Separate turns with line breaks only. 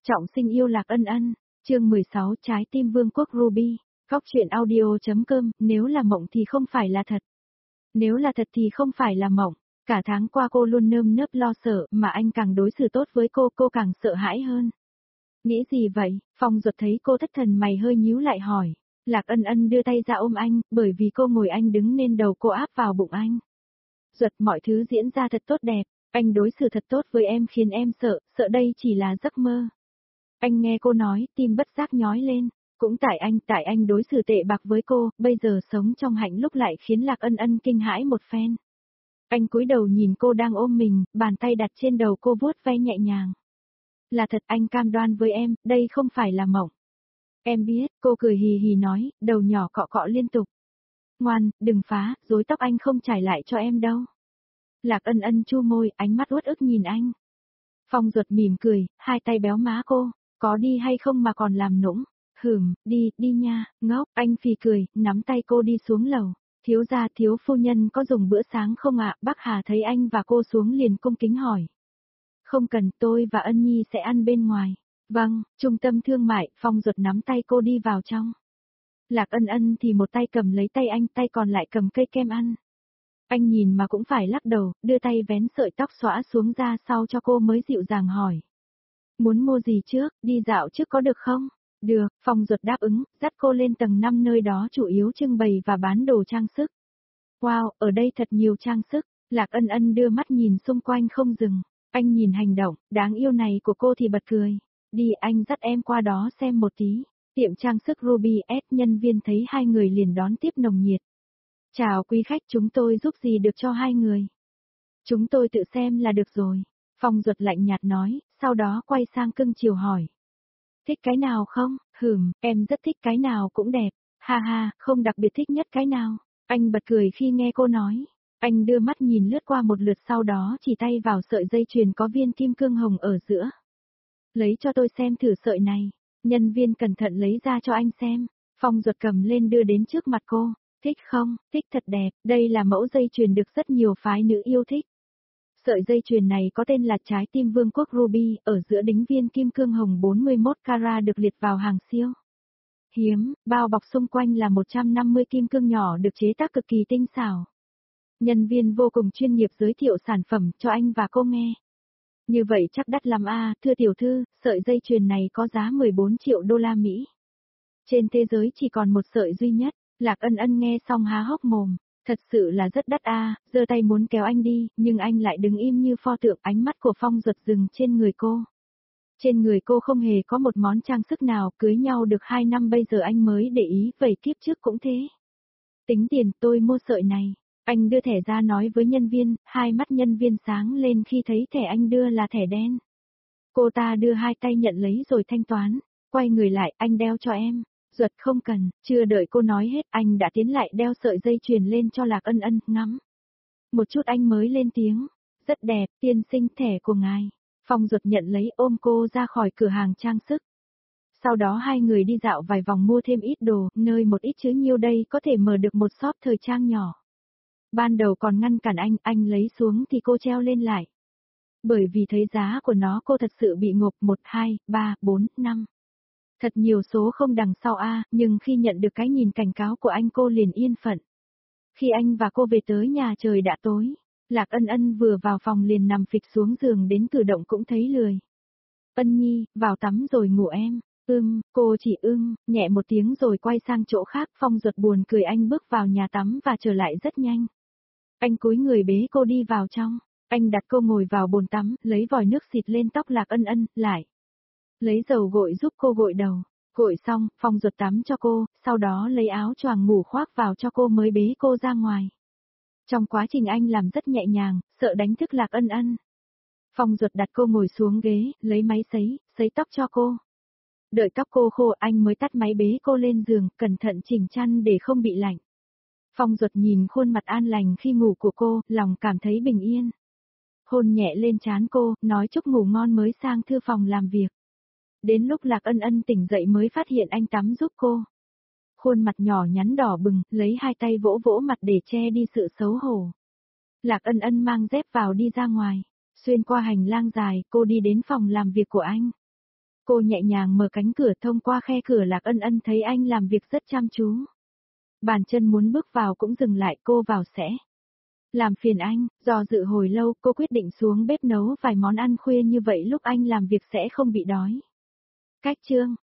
Trọng sinh yêu Lạc Ân Ân, chương 16 Trái tim vương quốc Ruby, góc truyện audio.com, nếu là mộng thì không phải là thật. Nếu là thật thì không phải là mộng, cả tháng qua cô luôn nơm nớp lo sợ mà anh càng đối xử tốt với cô càng sợ hãi hơn. Nghĩ gì vậy? Phong Duật thấy cô thất thần mày hơi nhíu lại hỏi. Lạc Ân Ân đưa tay ra ôm anh, bởi vì cô ngồi anh đứng nên đầu cô áp vào bụng anh. Duật, mọi thứ diễn ra thật tốt đẹp, anh đối xử thật tốt với em khiến em sợ đây chỉ là giấc mơ. Anh nghe cô nói, tim bất giác nhói lên, cũng tại anh đối xử tệ bạc với cô, bây giờ sống trong hạnh lúc lại khiến Lạc Ân Ân kinh hãi một phen. Anh cúi đầu nhìn cô đang ôm mình, bàn tay đặt trên đầu cô vuốt ve nhẹ nhàng. Là thật, anh cam đoan với em, đây không phải là mộng. Em biết, cô cười hì hì nói, đầu nhỏ cọ cọ liên tục. Ngoan, đừng phá, rối tóc anh không trải lại cho em đâu. Lạc Ân Ân chu môi, ánh mắt uất ức nhìn anh. Phong Duật mỉm cười, hai tay béo má cô, có đi hay không mà còn làm nũng. Đi nha, ngốc, anh phì cười, nắm tay cô đi xuống lầu. Thiếu gia thiếu phu nhân có dùng bữa sáng không ạ? Bác Hà thấy anh và cô xuống liền cung kính hỏi. Không cần, tôi và Ân Nhi sẽ ăn bên ngoài. Vâng, trung tâm thương mại, Phong Duật nắm tay cô đi vào trong. Lạc Ân Ân thì một tay cầm lấy tay anh, tay còn lại cầm cây kem ăn. Anh nhìn mà cũng phải lắc đầu, đưa tay vén sợi tóc xõa xuống ra sau cho cô mới dịu dàng hỏi. Muốn mua gì trước, đi dạo trước có được không? Được, Phong Duật đáp ứng, dắt cô lên tầng 5 nơi đó chủ yếu trưng bày và bán đồ trang sức. Wow, ở đây thật nhiều trang sức, Lạc Ân Ân đưa mắt nhìn xung quanh không dừng. Anh nhìn hành động, đáng yêu này của cô thì bật cười. Đi, anh dắt em qua đó xem một tí. Tiệm trang sức Ruby S, nhân viên thấy hai người liền đón tiếp nồng nhiệt. Chào quý khách, chúng tôi giúp gì được cho hai người? Chúng tôi tự xem là được rồi. Phong Duật lạnh nhạt nói, sau đó quay sang cưng chiều hỏi. Thích cái nào không? Em rất thích cái nào cũng đẹp. Ha ha, không đặc biệt thích nhất cái nào. Anh bật cười khi nghe cô nói. Anh đưa mắt nhìn lướt qua một lượt sau đó chỉ tay vào sợi dây chuyền có viên kim cương hồng ở giữa. Lấy cho tôi xem thử sợi này. Nhân viên cẩn thận lấy ra cho anh xem. Phong Duật cầm lên đưa đến trước mặt cô. Thích không? Thích thật đẹp, đây là mẫu dây chuyền được rất nhiều phái nữ yêu thích. Sợi dây chuyền này có tên là Trái tim vương quốc Ruby, ở giữa đính viên kim cương hồng 41 carat được liệt vào hàng siêu hiếm, bao bọc xung quanh là 150 kim cương nhỏ được chế tác cực kỳ tinh xảo. Nhân viên vô cùng chuyên nghiệp giới thiệu sản phẩm cho anh và cô nghe. Như vậy chắc đắt lắm à, thưa tiểu thư, sợi dây chuyền này có giá 14 triệu đô la Mỹ. Trên thế giới chỉ còn một sợi duy nhất. Lạc Ân Ân nghe xong há hốc mồm, thật sự là rất đắt à, giơ tay muốn kéo anh đi, nhưng anh lại đứng im như pho tượng, ánh mắt của Phong Duật dừng trên người cô. Trên người cô không hề có một món trang sức nào, cưới nhau được 2 năm bây giờ anh mới để ý, vậy kiếp trước cũng thế. Tính tiền, tôi mua sợi này. Anh đưa thẻ ra nói với nhân viên, hai mắt nhân viên sáng lên khi thấy thẻ anh đưa là thẻ đen. Cô ta đưa hai tay nhận lấy rồi thanh toán, quay người lại, anh đeo cho em. Duật không cần, chưa đợi cô nói hết anh đã tiến lại đeo sợi dây chuyền lên cho Lạc Ân Ân, ngắm. Một chút anh mới lên tiếng, rất đẹp, tiên sinh thẻ của ngài. Phong Duật nhận lấy ôm cô ra khỏi cửa hàng trang sức. Sau đó hai người đi dạo vài vòng mua thêm ít đồ, nơi một ít chứ nhiêu đây có thể mở được một shop thời trang nhỏ. Ban đầu còn ngăn cản anh lấy xuống thì cô treo lên lại. Bởi vì thấy giá của nó cô thật sự bị ngộp 1, 2, 3, 4, 5. Thật nhiều số không đằng sau a, nhưng khi nhận được cái nhìn cảnh cáo của anh cô liền yên phận. Khi anh và cô về tới nhà trời đã tối, Lạc Ân Ân vừa vào phòng liền nằm phịch xuống giường đến cử động cũng thấy lười. Ân Nhi, vào tắm rồi ngủ em. Cô chỉ nhẹ một tiếng rồi quay sang chỗ khác. Phong Duật buồn cười, anh bước vào nhà tắm và trở lại rất nhanh. Anh cúi người bế cô đi vào trong, anh đặt cô ngồi vào bồn tắm, lấy vòi nước xịt lên tóc Lạc Ân Ân, lại lấy dầu gội giúp cô gội đầu. Gội xong, Phong Duật tắm cho cô, sau đó lấy áo choàng ngủ khoác vào cho cô mới bế cô ra ngoài. Trong quá trình anh làm rất nhẹ nhàng, sợ đánh thức Lạc Ân Ân. Phong Duật đặt cô ngồi xuống ghế, lấy máy sấy tóc cho cô. Đợi tóc cô khô anh mới tắt máy bế cô lên giường, cẩn thận chỉnh chăn để không bị lạnh. Phong Duật nhìn khuôn mặt an lành khi ngủ của cô, lòng cảm thấy bình yên. Hôn nhẹ lên trán cô, nói chúc ngủ ngon mới sang thư phòng làm việc. Đến lúc Lạc Ân Ân tỉnh dậy mới phát hiện anh tắm giúp cô. Khuôn mặt nhỏ nhắn đỏ bừng, lấy hai tay vỗ vỗ mặt để che đi sự xấu hổ. Lạc Ân Ân mang dép vào đi ra ngoài. Xuyên qua hành lang dài, cô đi đến phòng làm việc của anh. Cô nhẹ nhàng mở cánh cửa, thông qua khe cửa Lạc Ân Ân thấy anh làm việc rất chăm chú. Bàn chân muốn bước vào cũng dừng lại, cô vào sẽ. Làm phiền anh, do dự hồi lâu cô quyết định xuống bếp nấu vài món ăn khuya, như vậy lúc anh làm việc sẽ không bị đói. Cách chương